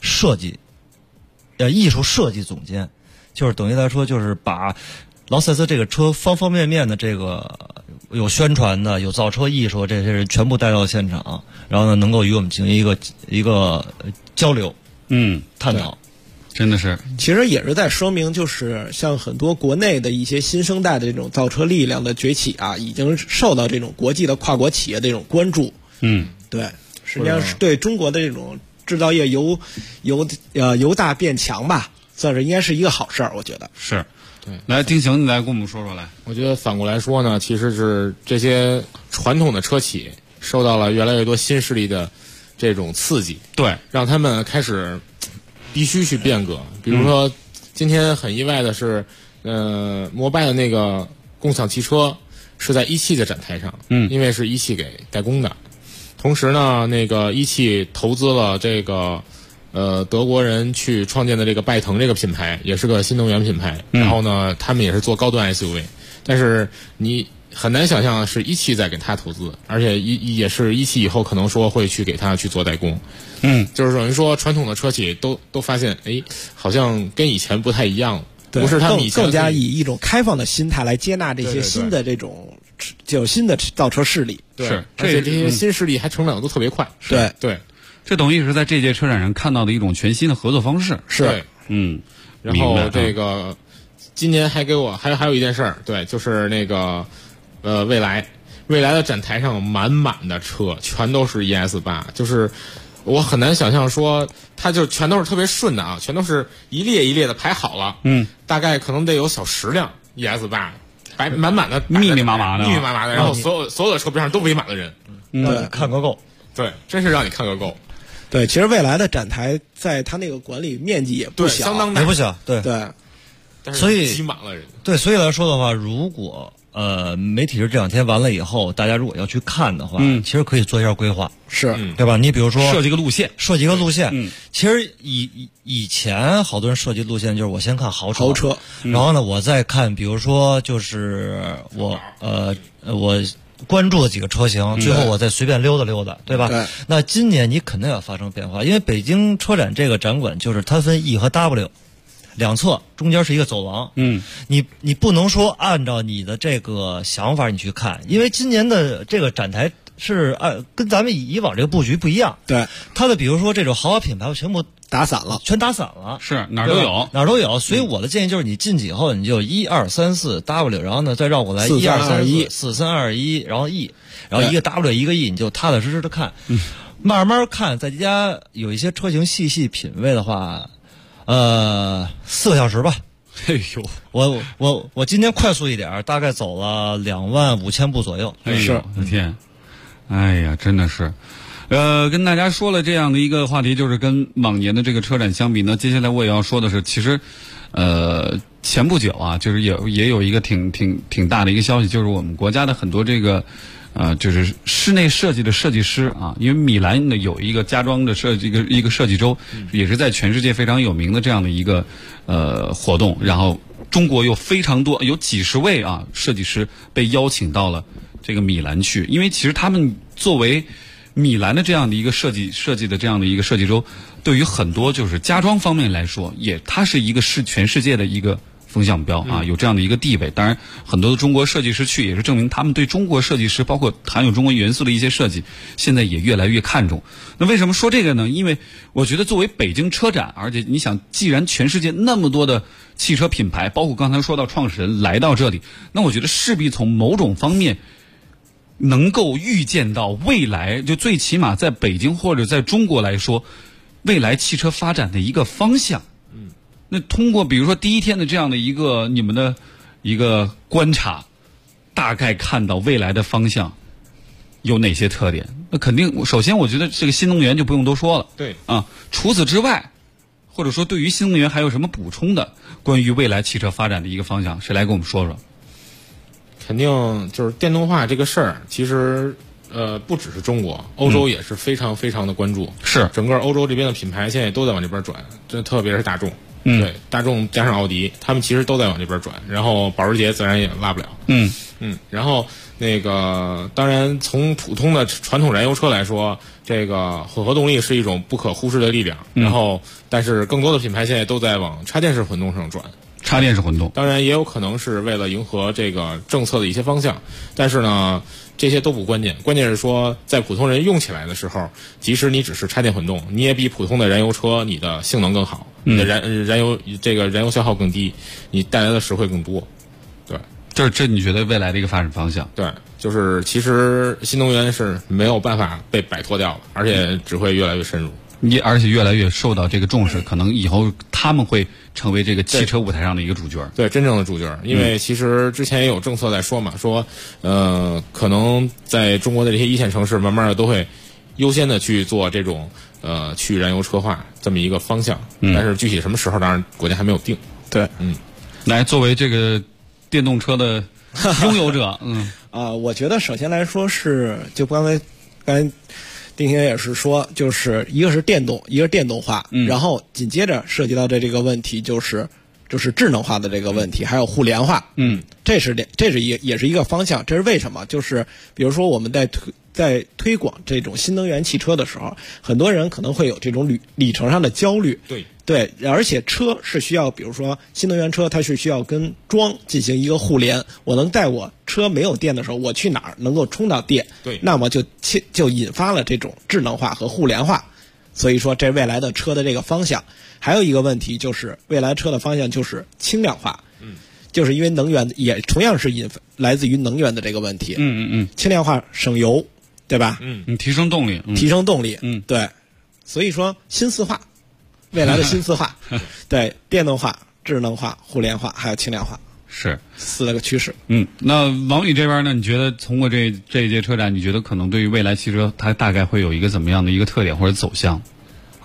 艺术设计总监。就是等于来说，就是把劳斯莱斯这个车方方面面的这个有宣传的、有造车艺术这些人全部带到现场，然后呢，能够与我们进行一个交流，探讨。 真的是， 其实也是在说明，就是像很多国内的一些新生代的这种造车力量的崛起啊，已经受到这种国际的跨国企业的这种关注。对，实际上是对中国的这种制造业由大变强吧。算是应该是一个好事儿，我觉得是。对，来丁行，你来跟我们说说来。 我觉得反过来说呢，其实是这些传统的车企受到了越来越多新势力的这种刺激， 对， 让他们开始必须去变革。比如说，今天很意外的是，摩拜的那个共享汽车是在一汽的展台上，因为是一汽给代工的。同时呢，那个一汽投资了这个。德国人去创建的这个拜腾这个品牌也是个新能源品牌，然后呢，他们也是做高端 SUV， 但是你很难想象是一汽在给他投资，而且也是一汽以后可能说会去给他去做代工，就是等于说传统的车企都发现，好像跟以前不太一样，不是他们以前更加以一种开放的心态来接纳这些新的这种就新的造车势力， 是，而且这些新势力还成长的都特别快，对。 这等于是在这届车展上看到的一种全新的合作方式。 是，然后这个今年还有一件事儿，对，就是那个蔚来的展台上满满的车，全都是 ES8，就是我很难想象说它就全都是特别顺的啊，全都是一列一列的排好了，大概可能得有小10辆 ES8，满满的密密麻麻的， 然后所有的车边上都围满了人， 看个够， 对，真是让你看个够。 对，其实蔚来的展台在它那个管理面积也不小， 相当大， 也不小，对。 所以挤满了人。 对，所以来说的话，如果媒体日这2天完了以后，大家如果要去看的话，其实可以做一下规划， 是， 对吧？你比如说设计个路线， 其实以前好多人设计路线就是我先看豪车，然后呢，我再看，比如说就是我关注了几个车型，最后我再随便溜达，对吧？ 对。 那今年你肯定要发生变化，因为北京车展这个展馆就是它分 E 和 W。2侧中间是一个走廊，你不能说按照你的这个想法你去看，因为今年的这个展台是跟咱们以往这个布局不一样。 对， 它的比如说这种豪华品牌全部打散了， 是哪儿都有。所以我的建议就是你进去以后，你就1、2、3、4 W， 然后呢再绕过来1、2、3、4 4、3、2、1，然后 E， 然后一个 W 一个 E， 你就踏踏实实的看，慢慢看，在家有一些车型细细品味的话。4个小时吧。 哎呦， 我今天快速一点，大概走了25000步左右。 哎呦，我的天！哎呀，真的是。跟大家说了这样的一个话题，就是跟往年的这个车展相比呢，接下来我也要说的是，其实，前不久啊，就是也有一个挺大的一个消息，就是我们国家的很多这个。就是室内设计的设计师啊，因为米兰呢有一个家装的一个设计周，也是在全世界非常有名的这样的一个活动。然后中国有非常多，有几十位设计师被邀请到了这个米兰去，因为其实他们作为米兰的这样的一个设计的这样的一个设计周，对于很多就是家装方面来说，它是一个全世界的一个。风向标啊，有这样的一个地位。当然，很多的中国设计师去也是证明他们对中国设计师，包括含有中国元素的一些设计，现在也越来越看重。那为什么说这个呢？因为我觉得作为北京车展，而且你想，既然全世界那么多的汽车品牌，包括刚才说到创始人来到这里，那我觉得势必从某种方面能够预见到未来，就最起码在北京或者在中国来说，未来汽车发展的一个方向。那通过比如说第一天的这样的一个你们的一个观察，大概看到未来的方向有哪些特点？那肯定，首先我觉得这个新能源就不用多说了。 对啊，除此之外，或者说对于新能源还有什么补充的关于未来汽车发展的一个方向，谁来跟我们说说？ 肯定就是电动化这个事儿，其实不只是中国，欧洲也是非常非常的关注。 是整个欧洲这边的品牌现在都在往这边转，这特别是大众。对，大众加上奥迪，他们其实都在往这边转，然后保时捷自然也落不了。然后那个当然从普通的传统燃油车来说，这个混合动力是一种不可忽视的力量。然后，但是更多的品牌现在都在往插电式混动上转。 插电式混动， 当然也有可能是为了迎合这个政策的一些方向，但是呢，这些都不关键，关键是说在普通人用起来的时候，即使你只是插电混动，你也比普通的燃油车你的性能更好，你的燃油消耗更低，你带来的实惠更多。对， 这你觉得未来的一个发展方向？ 对，就是其实新能源是没有办法被摆脱掉的，而且只会越来越深入。 而且越来越受到这个重视，可能以后他们会成为这个汽车舞台上的一个主角。 对，真正的主角。因为其实之前也有政策在说嘛，说可能在中国的这些一线城市，慢慢的都会优先的去做这种去燃油车化这么一个方向。但是具体什么时候，当然国家还没有定。 对， 来，作为这个电动车的拥有者， 我觉得首先来说是，就刚才丁先也是说，就是一个是电动，一个是电动化，然后紧接着涉及到的这个问题就是智能化的这个问题，还有互联化，这是也是一个方向。这是为什么？就是比如说我们在推广这种新能源汽车的时候，很多人可能会有这种里程上的焦虑。对，而且车是需要，比如说新能源车，它是需要跟桩进行一个互联。我能在我车没有电的时候，我去哪儿能够充到电？ 对， 那么就引发了这种智能化和互联化。所以说，这未来的车的这个方向，还有一个问题就是未来车的方向就是轻量化。就是因为能源也同样是来自于能源的这个问题。轻量化省油，对吧？ 提升动力， 对，所以说新四化。未来的新四化，对，电动化、智能化、互联化，还有轻量化， 是 4个趋势。 那王宇这边呢？你觉得通过这一届车展，你觉得可能对于未来汽车，它大概会有一个怎么样的一个特点或者走向？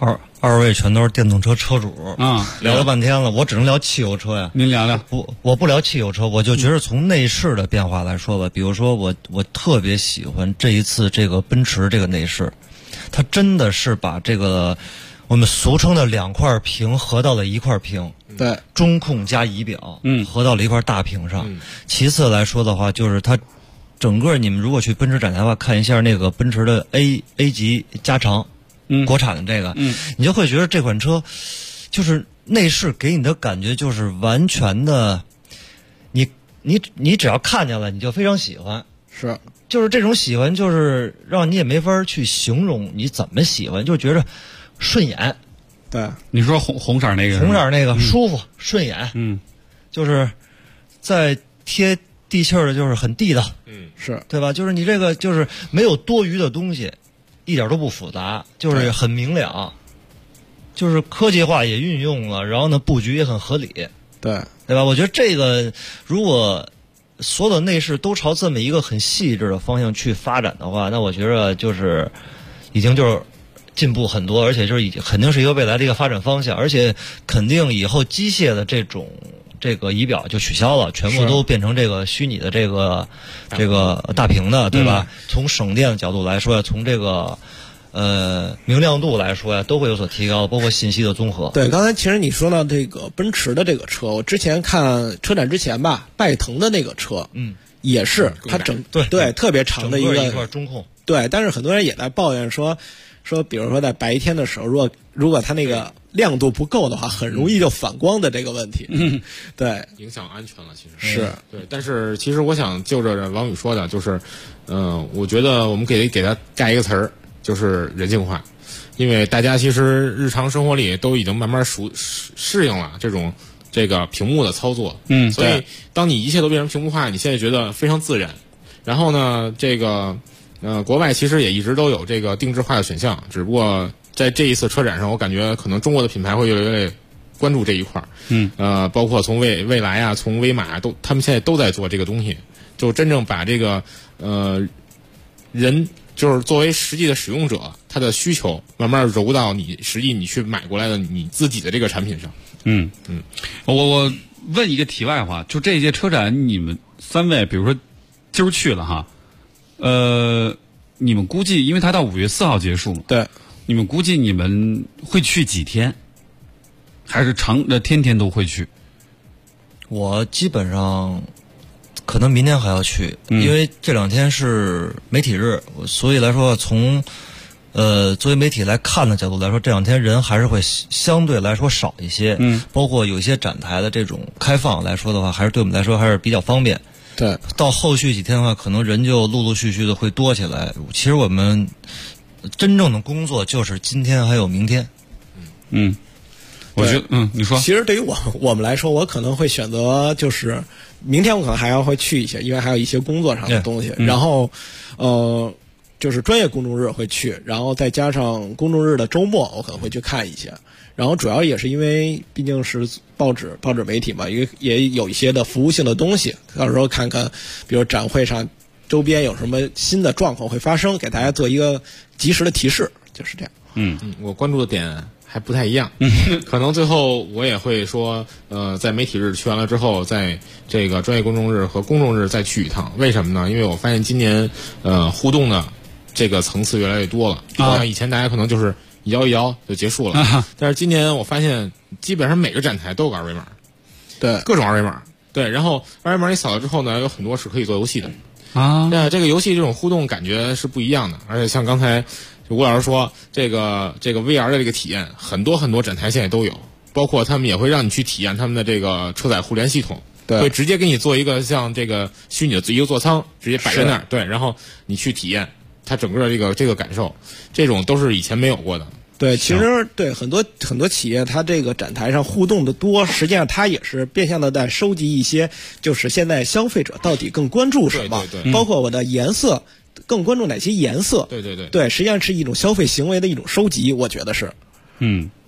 二位全都是电动车车主啊，聊了半天了，我只能聊汽油车呀。 您聊聊。 我不聊汽油车，我就觉得从内饰的变化来说吧，比如说我特别喜欢这一次这个奔驰这个内饰，它真的是把这个我们俗称的2块屏合到了1块屏。 对， 中控加仪表，合到了一块大屏上。其次来说的话，就是它整个你们如果去奔驰展台的话，看一下那个奔驰的 A 级加长。国产的这个，你就会觉得这款车就是内饰给你的感觉就是完全的，你只要看见了你就非常喜欢， 是， 就是这种喜欢就是让你也没法去形容你怎么喜欢，就觉得顺眼。 对， 你说红色那个， 红色那个舒服顺眼，就是在贴地气儿的，就是很地道， 是对吧？就是你这个就是没有多余的东西。一点都不复杂，就是很明了，就是科技化也运用了，然后呢布局也很合理，对吧？我觉得这个如果所有的内饰都朝这么一个很细致的方向去发展的话，那我觉得就是已经就是进步很多，而且就是肯定是一个未来的一个发展方向，而且肯定以后机械的这个仪表就取消了，全部都变成这个虚拟的这个大屏的，对吧？从省电的角度来说，从这个明亮度来说呀，都会有所提高，包括信息的综合。 对，刚才其实你说到这个奔驰的这个车，我之前看车展之前吧，拜腾的那个车，也是它对特别长的一块中控， 对，但是很多人也在抱怨说，比如说在白天的时候，如果它那个亮度不够的话，很容易就反光的这个问题，对， 影响安全了。其实是对，但是其实我想就着王宇说的，就是，我觉得我们给它盖一个词儿，就是人性化，因为大家其实日常生活里都已经慢慢适应了这个屏幕的操作，所以当你一切都变成屏幕化，你现在觉得非常自然。然后呢，这个国外其实也一直都有这个定制化的选项，只不过在这一次车展上，我感觉可能中国的品牌会越来越关注这一块儿，包括从蔚来啊，从威马他们现在都在做这个东西，就真正把这个人就是作为实际的使用者，他的需求慢慢揉到你实际你去买过来的你自己的这个产品上。 我问一个题外话，就这届车展，你们3位，比如说今儿去了哈，你们估计，因为它到5月4号结束嘛， 对， 你们估计你们会去几天？还是天天都会去？ 我基本上可能明天还要去，因为这2天是媒体日，所以来说从作为媒体来看的角度来说，这2天人还是会相对来说少一些，包括有一些展台的这种开放来说的话，还是对我们来说还是比较方便。 对， 到后续几天的话，可能人就陆陆续续的会多起来。其实我们真正的工作就是今天还有明天。 我觉得，你说， 其实对于我们来说，我可能会选择就是明天我可能还会去一些，因为还有一些工作上的东西。然后，就是专业公众日会去，然后再加上公众日的周末，我可能会去看一些。然后主要也是因为毕竟是报纸媒体嘛，因为也有一些的服务性的东西，到时候看看，比如展会上周边有什么新的状况会发生，给大家做一个及时的提示，就是这样。 我关注的点还不太一样，可能最后我也会说，在媒体日去完了之后，在这个专业公众日和公众日再去一趟。为什么呢？因为我发现今年互动的这个层次越来越多了。像以前大家可能就是摇一摇就结束了，但是今年我发现基本上每个展台都有个二维码， 对， 各种二维码，对，然后二维码你扫了之后呢，有很多是可以做游戏的这个游戏这种互动感觉是不一样的，而且像刚才吴老师说，这个 VR 的这个体验，很多很多展台现在都有，包括他们也会让你去体验他们的这个车载互联系统， 对， 会直接给你做一个像这个虚拟的一个座舱，直接摆在那儿，对，然后你去体验它整个这个感受，这种都是以前没有过的。 对，其实对很多企业，它这个展台上互动的多，实际上它也是变相的在收集一些，就是现在消费者到底更关注什么， 对， 包括我的颜色。更关注哪些颜色？ 对， 实际上是一种消费行为的一种收集，我觉得是。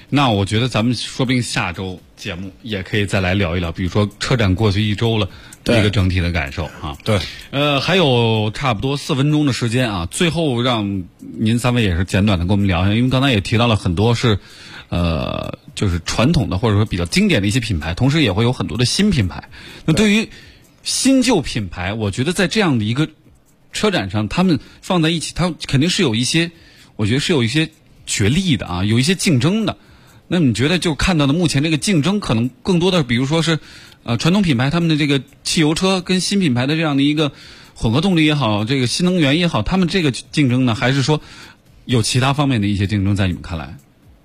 那我觉得咱们说不定下周节目也可以再来聊一聊，比如说车展过去1周了，一个整体的感受啊。 对， 还有差不多4分钟的时间啊，最后让您3位也是简短的跟我们聊一下，因为刚才也提到了很多是就是传统的或者说比较经典的一些品牌，同时也会有很多的新品牌。那对于新旧品牌，我觉得在这样的一个车展上，他们放在一起，它肯定是有一些，我觉得是有一些角力的啊，有一些竞争的。那你觉得就看到的目前这个竞争，可能更多的比如说是传统品牌他们的这个汽油车跟新品牌的这样的一个混合动力也好，这个新能源也好，他们这个竞争呢，还是说有其他方面的一些竞争，在你们看来？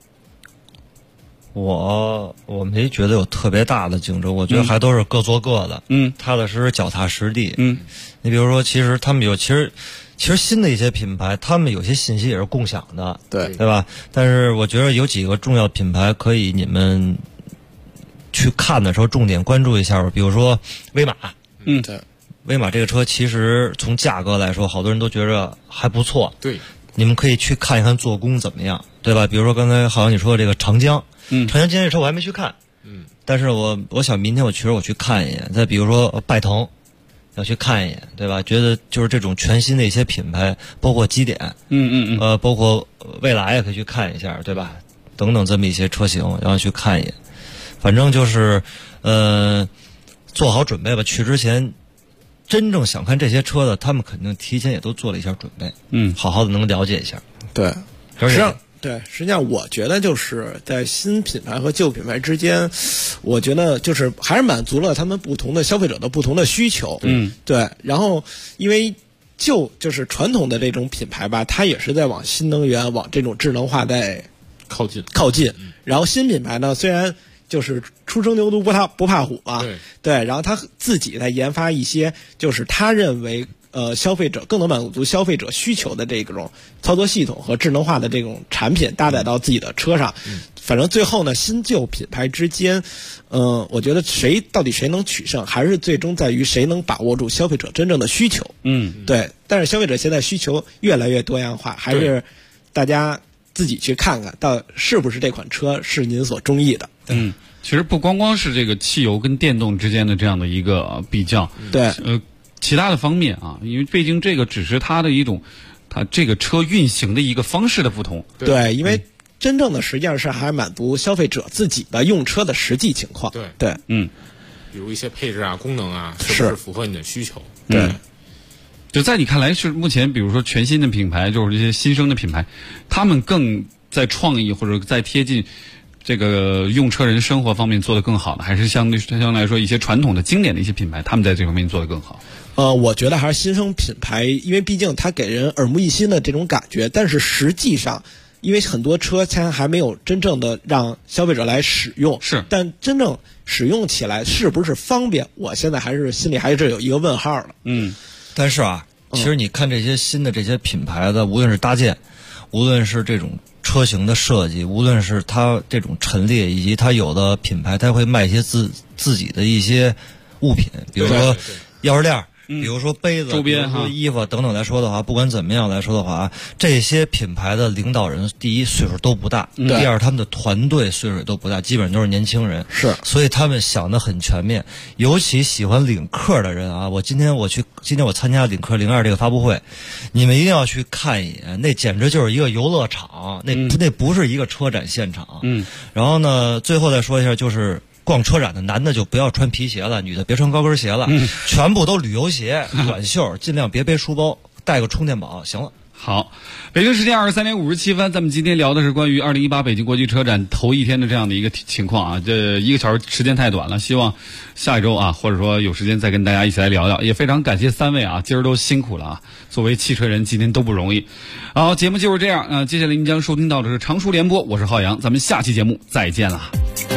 我没觉得有特别大的竞争，我觉得还都是各做各的，踏踏实实脚踏实地。你比如说，其实他们其实新的一些品牌，他们有些信息也是共享的，对吧？但是我觉得有几个重要品牌可以你们去看的时候重点关注一下，比如说威马， 对， 威马这个车其实从价格来说，好多人都觉着还不错， 对，你们可以去看一看做工怎么样，对吧？比如说刚才好像你说的这个长江。长江今天这车我还没去看，但是我想明天我去看一眼。再比如说拜腾，要去看一眼，对吧？觉得就是这种全新的一些品牌，包括基点，包括蔚来也可以去看一下，对吧？等等这么一些车型，然后去看一眼。反正就是做好准备吧。去之前，真正想看这些车的，他们肯定提前也都做了一下准备，好好的能了解一下。 对，实际上我觉得就是在新品牌和旧品牌之间，我觉得就是还是满足了他们不同的消费者的不同的需求。对。然后因为就是传统的这种品牌吧，它也是在往新能源、往这种智能化在靠近。 然后新品牌呢，虽然就是初生牛犊不怕虎啊，对。然后他自己在研发一些，就是他认为。消费者更能满足消费者需求的这种操作系统和智能化的这种产品搭载到自己的车上，反正最后呢，新旧品牌之间，我觉得到底谁能取胜，还是最终在于谁能把握住消费者真正的需求。对。但是消费者现在需求越来越多样化，还是大家自己去看看，到是不是这款车是您所中意的。 其实不光是这个汽油跟电动之间的这样的一个比较， 对， 其他的方面啊，因为毕竟这个只是它的一种，它这个车运行的一个方式的不同。 对，因为真正的实际上是还满足消费者自己的用车的实际情况。对， 比如一些配置啊、功能啊，是不是符合你的需求？ 对。就在你看来，是目前比如说全新的品牌，就是这些新生的品牌，他们更在创意或者在贴近这个用车人生活方面做得更好呢，还是相对来说一些传统的经典的一些品牌，他们在这方面做得更好？ 我觉得还是新生品牌，因为毕竟它给人耳目一新的这种感觉，但是实际上，因为很多车现在还没有真正的让消费者来使用，但真正使用起来是不是方便，我现在还是心里还是有一个问号了。 但是啊，其实你看这些新的这些品牌的，无论是搭建，无论是这种车型的设计，无论是它这种陈列，以及它有的品牌它会卖一些自己的一些物品，比如说钥匙链，比如说杯子、 周边、 比如说衣服等等来说的话，不管怎么样来说的话，这些品牌的领导人，第一岁数都不大，第二他们的团队岁数都不大，基本上都是年轻人，所以他们想得很全面。尤其喜欢领克的人啊，今天我参加领克02这个发布会，你们一定要去看一眼，那简直就是一个游乐场，那不是一个车展现场。然后呢，最后再说一下，就是逛车展的男的就不要穿皮鞋了，女的别穿高跟鞋了，全部都旅游鞋、短袖，尽量别背书包，带个充电宝，行了。 好，北京时间23点57分，咱们今天聊的是关于2018北京国际车展头一天的这样的一个情况啊。这1个小时时间太短了，希望下一周啊，或者说有时间再跟大家一起来聊聊。也非常感谢3位啊，今儿都辛苦了啊，作为汽车人今天都不容易。好，节目就是这样啊，接下来您将收听到的是常熟联播，我是浩洋，咱们下期节目再见了。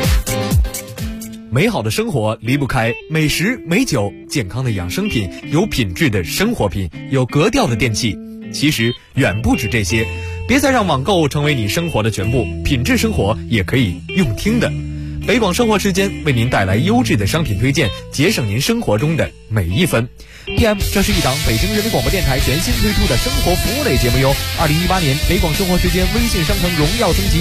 美好的生活离不开美食美酒，健康的养生品，有品质的生活品，有格调的电器。其实远不止这些，别再让网购成为你生活的全部，品质生活也可以用听的。北广生活时间为您带来优质的商品推荐，节省您生活中的每一分。PM， 这是一档北京人民广播电台全新推出的生活服务类节目哟。2018年北广生活时间微信商城荣耀升级